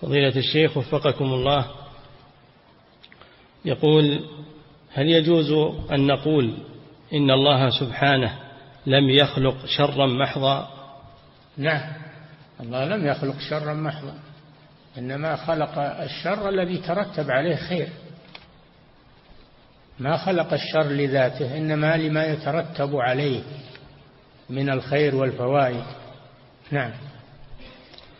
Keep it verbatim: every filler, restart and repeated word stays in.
فضيلة الشيخ وفقكم الله، يقول: هل يجوز أن نقول إن الله سبحانه لم يخلق شرا محضا؟ نعم، الله لم يخلق شرا محضا، إنما خلق الشر الذي ترتب عليه خير، ما خلق الشر لذاته، إنما لما يترتب عليه من الخير والفوائد. نعم.